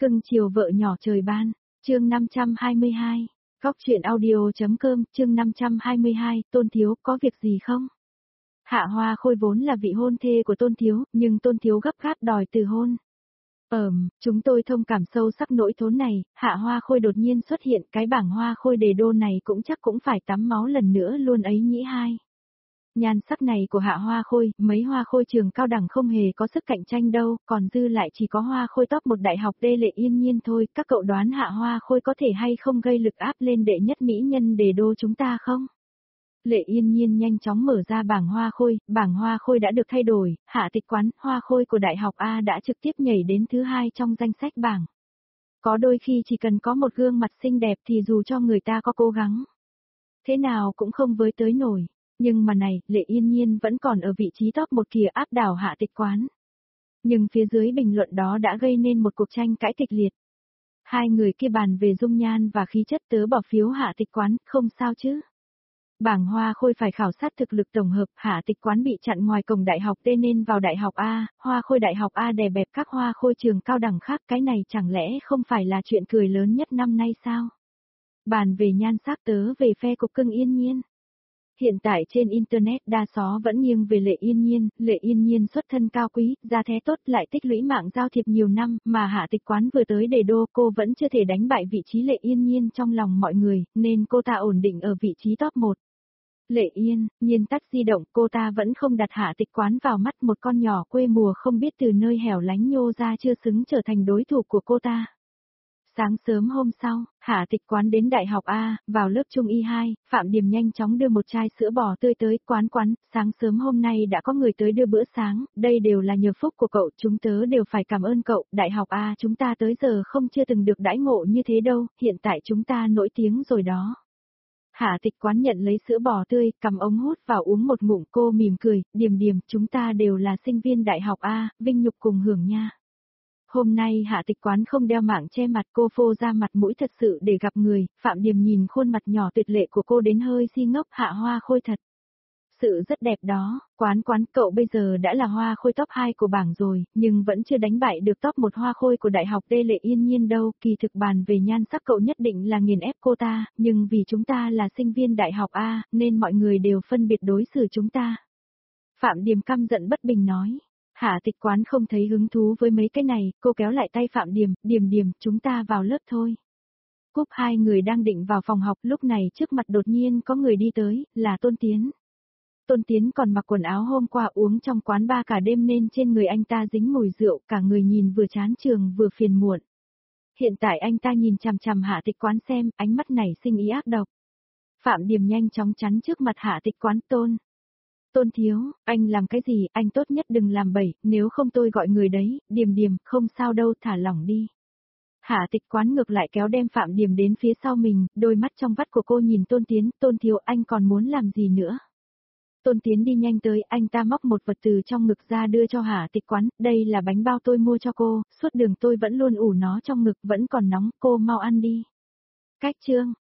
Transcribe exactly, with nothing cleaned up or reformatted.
Cưng chiều vợ nhỏ trời ban, chương năm trăm hai mươi hai, Góc truyện audio.com, chương năm trăm hai mươi hai, Tôn Thiếu, có việc gì không? Hạ Hoa Khôi vốn là vị hôn thê của Tôn Thiếu, nhưng Tôn Thiếu gấp gáp đòi từ hôn. Ờm, chúng tôi thông cảm sâu sắc nỗi thốn này, Hạ Hoa Khôi đột nhiên xuất hiện, cái bảng Hoa Khôi đề đô này cũng chắc cũng phải tắm máu lần nữa luôn ấy nhĩ hai. Nhan sắc này của Hạ Hoa Khôi, mấy Hoa Khôi trường cao đẳng không hề có sức cạnh tranh đâu, còn dư lại chỉ có Hoa Khôi top một đại học đê Lệ Yên Nhiên thôi, các cậu đoán Hạ Hoa Khôi có thể hay không gây lực áp lên đệ nhất mỹ nhân đề đô chúng ta không? Lệ Yên Nhiên nhanh chóng mở ra bảng Hoa Khôi, bảng Hoa Khôi đã được thay đổi, Hạ Tịch Quán, Hoa Khôi của Đại học A đã trực tiếp nhảy đến thứ hai trong danh sách bảng. Có đôi khi chỉ cần có một gương mặt xinh đẹp thì dù cho người ta có cố gắng, thế nào cũng không với tới nổi. Nhưng mà này, Lệ Yên Nhiên vẫn còn ở vị trí top một kìa, áp đảo Hạ Tịch Quán. Nhưng phía dưới bình luận đó đã gây nên một cuộc tranh cãi kịch liệt. Hai người kia bàn về dung nhan và khí chất, tớ bỏ phiếu Hạ Tịch Quán, không sao chứ. Bảng Hoa Khôi phải khảo sát thực lực tổng hợp, Hạ Tịch Quán bị chặn ngoài cổng đại học D nên vào đại học A, Hoa Khôi đại học A đè bẹp các Hoa Khôi trường cao đẳng khác, cái này chẳng lẽ không phải là chuyện cười lớn nhất năm nay sao? Bàn về nhan sắc, tớ về phe cục cưng Yên Nhiên. Hiện tại trên Internet đa số vẫn nghiêng về Lệ Yên Nhiên, Lệ Yên Nhiên xuất thân cao quý, gia thế tốt lại tích lũy mạng giao thiệp nhiều năm, mà Hạ Tịch Quán vừa tới đề đô cô vẫn chưa thể đánh bại vị trí Lệ Yên Nhiên trong lòng mọi người, nên cô ta ổn định ở vị trí top một. Lệ Yên Nhiên tắt di động, cô ta vẫn không đặt Hạ Tịch Quán vào mắt, một con nhỏ quê mùa không biết từ nơi hẻo lánh nhô ra chưa xứng trở thành đối thủ của cô ta. Sáng sớm hôm sau, Hạ Tịch Quán đến đại học A, vào lớp trung y hai, Phạm Điềm nhanh chóng đưa một chai sữa bò tươi tới, Quán Quán, sáng sớm hôm nay đã có người tới đưa bữa sáng, đây đều là nhờ phúc của cậu, chúng tớ đều phải cảm ơn cậu, đại học A chúng ta tới giờ không chưa từng được đãi ngộ như thế đâu, hiện tại chúng ta nổi tiếng rồi đó. Hạ Tịch Quán nhận lấy sữa bò tươi, cầm ống hút vào uống một ngụm, cô mỉm cười, Điềm Điềm, chúng ta đều là sinh viên đại học A, vinh nhục cùng hưởng nha. Hôm nay Hạ Tịch Quán không đeo mạng che mặt, cô phô ra mặt mũi thật sự để gặp người, Phạm Điềm nhìn khuôn mặt nhỏ tuyệt lệ của cô đến hơi si ngốc, Hạ Hoa Khôi thật sự rất đẹp đó, Quán Quán, cậu bây giờ đã là Hoa Khôi top hai của bảng rồi, nhưng vẫn chưa đánh bại được top một Hoa Khôi của Đại học D Lệ Yên Nhiên đâu, kỳ thực bàn về nhan sắc cậu nhất định là nghiền ép cô ta, nhưng vì chúng ta là sinh viên đại học A, nên mọi người đều phân biệt đối xử chúng ta. Phạm Điềm căm giận bất bình nói. Hạ Tịch Quán không thấy hứng thú với mấy cái này, cô kéo lại tay Phạm Điềm, Điềm Điềm, chúng ta vào lớp thôi. Cúp hai người đang định vào phòng học, lúc này trước mặt đột nhiên có người đi tới, là Tôn Tiến. Tôn Tiến còn mặc quần áo hôm qua uống trong quán bar cả đêm nên trên người anh ta dính mùi rượu, cả người nhìn vừa chán trường vừa phiền muộn. Hiện tại anh ta nhìn chằm chằm Hạ Tịch Quán xem, ánh mắt này sinh ý ác độc. Phạm Điềm nhanh chóng chắn trước mặt Hạ Tịch Quán, Tôn. Tôn Thiếu, anh làm cái gì, anh tốt nhất đừng làm bậy, nếu không tôi gọi người đấy, Điềm Điềm, không sao đâu, thả lỏng đi. Hạ Tịch Quán ngược lại kéo đem Phạm Điềm đến phía sau mình, đôi mắt trong vắt của cô nhìn Tôn Tiến, Tôn Thiếu, anh còn muốn làm gì nữa? Tôn Tiến đi nhanh tới, anh ta móc một vật từ trong ngực ra đưa cho Hạ Tịch Quán, đây là bánh bao tôi mua cho cô, suốt đường tôi vẫn luôn ủ nó trong ngực, vẫn còn nóng, cô mau ăn đi. Cách chương.